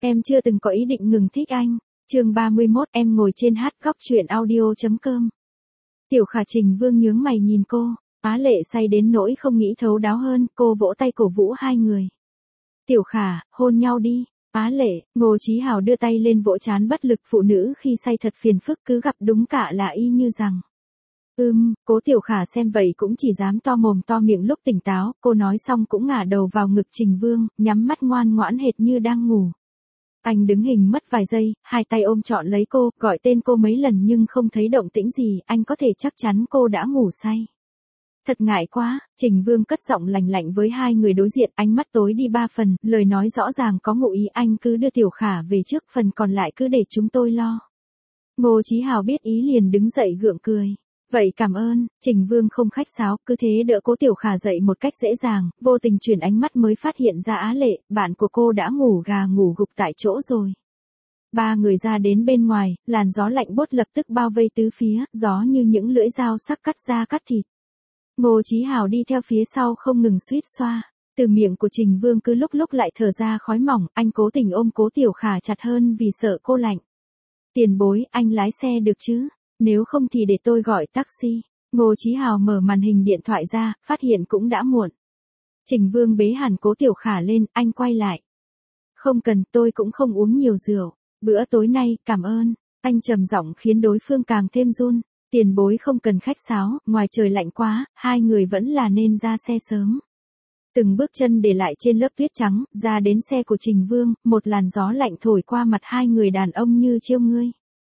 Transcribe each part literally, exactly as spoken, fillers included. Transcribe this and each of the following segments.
Em chưa từng có ý định ngừng thích anh. Chương ba mươi mốt, em ngồi trên hát góc truyện audio.com. Tiểu Khả Trình Vương nhướng mày nhìn cô, Á Lệ say đến nỗi không nghĩ thấu đáo hơn, cô vỗ tay cổ vũ hai người. Tiểu Khả, hôn nhau đi. Á Lệ, Ngô Chí Hào đưa tay lên vỗ trán bất lực phụ nữ khi say thật phiền phức, cứ gặp đúng cả là y như rằng. Ừm, Cố Tiểu Khả xem vậy cũng chỉ dám to mồm to miệng lúc tỉnh táo, cô nói xong cũng ngả đầu vào ngực Trình Vương, nhắm mắt ngoan ngoãn hệt như đang ngủ. Anh đứng hình mất vài giây, hai tay ôm trọn lấy cô, gọi tên cô mấy lần nhưng không thấy động tĩnh gì, anh có thể chắc chắn cô đã ngủ say. Thật ngại quá, Trình Vương cất giọng lạnh lạnh với hai người đối diện, ánh mắt tối đi ba phần, lời nói rõ ràng có ngụ ý, anh cứ đưa Tiểu Khả về trước, phần còn lại cứ để chúng tôi lo. Ngô Chí Hào biết ý liền đứng dậy gượng cười. Vậy cảm ơn. Trình Vương không khách sáo, cứ thế đỡ Cố Tiểu Khả dậy một cách dễ dàng, vô tình chuyển ánh mắt mới phát hiện ra Á Lệ, bạn của cô đã ngủ gà ngủ gục tại chỗ rồi. Ba người ra đến bên ngoài, làn gió lạnh buốt lập tức bao vây tứ phía, gió như những lưỡi dao sắc cắt da cắt thịt. Ngô Chí Hào đi theo phía sau không ngừng suýt xoa, từ miệng của Trình Vương cứ lúc lúc lại thở ra khói mỏng, anh cố tình ôm Cố Tiểu Khả chặt hơn vì sợ cô lạnh. Tiền bối, anh lái xe được chứ? Nếu không thì để tôi gọi taxi. Ngô Chí Hào mở màn hình điện thoại ra, phát hiện cũng đã muộn. Trình Vương bế hẳn Cố Tiểu Khả lên, anh quay lại. Không cần, tôi cũng không uống nhiều rượu. Bữa tối nay, cảm ơn. Anh trầm giọng khiến đối phương càng thêm run. Tiền bối không cần khách sáo, ngoài trời lạnh quá, hai người vẫn là nên ra xe sớm. Từng bước chân để lại trên lớp tuyết trắng, ra đến xe của Trình Vương, một làn gió lạnh thổi qua mặt hai người đàn ông như chiêu ngươi.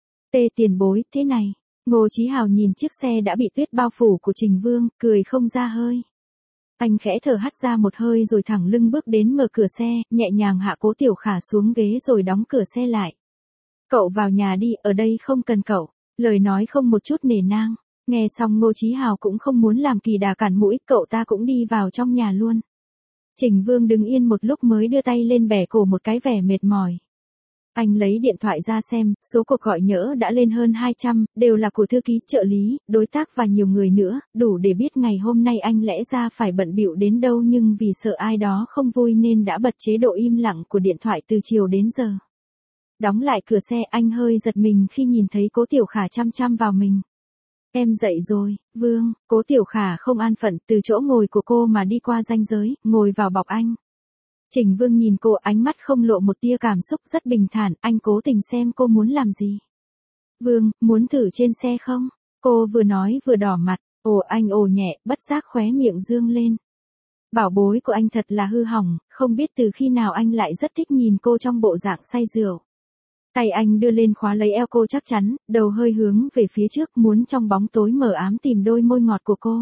Tê tiền bối, thế này. Ngô Chí Hào nhìn chiếc xe đã bị tuyết bao phủ của Trình Vương, cười không ra hơi. Anh khẽ thở hắt ra một hơi rồi thẳng lưng bước đến mở cửa xe, nhẹ nhàng hạ Cố Tiểu Khả xuống ghế rồi đóng cửa xe lại. Cậu vào nhà đi, ở đây không cần cậu. Lời nói không một chút nể nang. Nghe xong Ngô Chí Hào cũng không muốn làm kỳ đà cản mũi, cậu ta cũng đi vào trong nhà luôn. Trình Vương đứng yên một lúc mới đưa tay lên bẻ cổ một cái vẻ mệt mỏi. Anh lấy điện thoại ra xem, số cuộc gọi nhỡ đã lên hơn hai trăm, đều là của thư ký, trợ lý, đối tác và nhiều người nữa, đủ để biết ngày hôm nay anh lẽ ra phải bận bịu đến đâu nhưng vì sợ ai đó không vui nên đã bật chế độ im lặng của điện thoại từ chiều đến giờ. Đóng lại cửa xe, anh hơi giật mình khi nhìn thấy Cố Tiểu Khả chăm chăm vào mình. Em dậy rồi, Vương. Cố Tiểu Khả không an phận, từ chỗ ngồi của cô mà đi qua ranh giới, ngồi vào bọc anh. Trình Vương nhìn cô, ánh mắt không lộ một tia cảm xúc, rất bình thản, anh cố tình xem cô muốn làm gì. Vương, muốn thử trên xe không? Cô vừa nói vừa đỏ mặt, ồ anh ồ nhẹ, bất giác khóe miệng dương lên. Bảo bối của anh thật là hư hỏng, không biết từ khi nào anh lại rất thích nhìn cô trong bộ dạng say rượu. Tay anh đưa lên khóa lấy eo cô chắc chắn, đầu hơi hướng về phía trước, muốn trong bóng tối mờ ám tìm đôi môi ngọt của cô.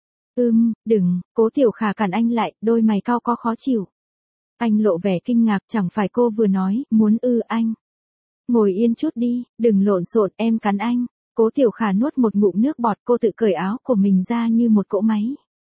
Ưm, đừng. Cố Tiểu Khả cản anh lại, đôi mày cau có khó chịu. Anh lộ vẻ kinh ngạc, chẳng phải cô vừa nói, muốn ư anh. Ngồi yên chút đi, đừng lộn xộn, em cắn anh. Cố Tiểu Khả nuốt một ngụm nước bọt, cô tự cởi áo của mình ra như một cỗ máy.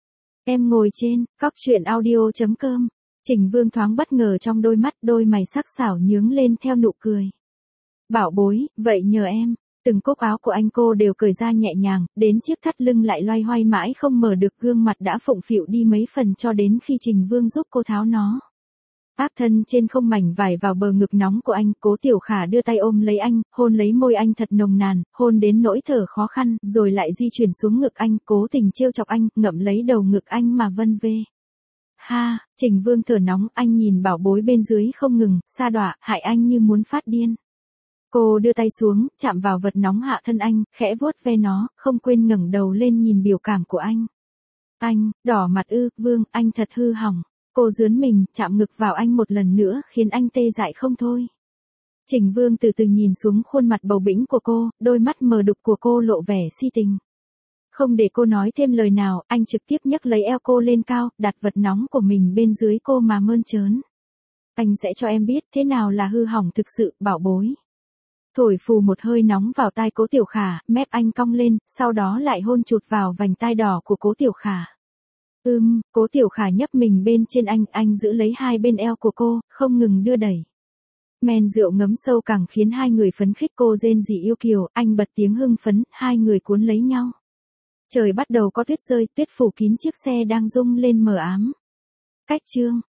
Em ngồi trên, góc truyện audio.com. Trình Vương thoáng bất ngờ trong đôi mắt, đôi mày sắc sảo nhướng lên theo nụ cười. Bảo bối, vậy nhờ em. Từng cúc áo của anh cô đều cởi ra nhẹ nhàng, đến chiếc thắt lưng lại loay hoay mãi không mở được, gương mặt đã phụng phịu đi mấy phần cho đến khi Trình Vương giúp cô tháo nó. Áp thân trên không mảnh vải vào bờ ngực nóng của anh, Cố Tiểu Khả đưa tay ôm lấy anh, hôn lấy môi anh thật nồng nàn, hôn đến nỗi thở khó khăn, rồi lại di chuyển xuống ngực anh, cố tình trêu chọc anh, ngậm lấy đầu ngực anh mà vân vê. Ha, Trình Vương thở nóng, anh nhìn bảo bối bên dưới không ngừng, sa đọa, hại anh như muốn phát điên. Cô đưa tay xuống, chạm vào vật nóng hạ thân anh, khẽ vuốt ve nó, không quên ngẩng đầu lên nhìn biểu cảm của anh. Anh, đỏ mặt ư, Vương, anh thật hư hỏng. Cô dướn mình, chạm ngực vào anh một lần nữa, khiến anh tê dại không thôi. Trình Vương từ từ nhìn xuống khuôn mặt bầu bĩnh của cô, đôi mắt mờ đục của cô lộ vẻ si tình. Không để cô nói thêm lời nào, anh trực tiếp nhấc lấy eo cô lên cao, đặt vật nóng của mình bên dưới cô mà mơn trớn. Anh sẽ cho em biết thế nào là hư hỏng thực sự, bảo bối. Thổi phù một hơi nóng vào tai Cố Tiểu Khả, mép anh cong lên, sau đó lại hôn chụt vào vành tai đỏ của Cố Tiểu Khả. Ưm, Cố Tiểu Khả nhấp mình bên trên anh, anh giữ lấy hai bên eo của cô, không ngừng đưa đẩy. Men rượu ngấm sâu càng khiến hai người phấn khích, cô rên rỉ yêu kiều, anh bật tiếng hưng phấn, hai người cuốn lấy nhau. Trời bắt đầu có tuyết rơi, tuyết phủ kín chiếc xe đang rung lên mờ ám. Cách chương.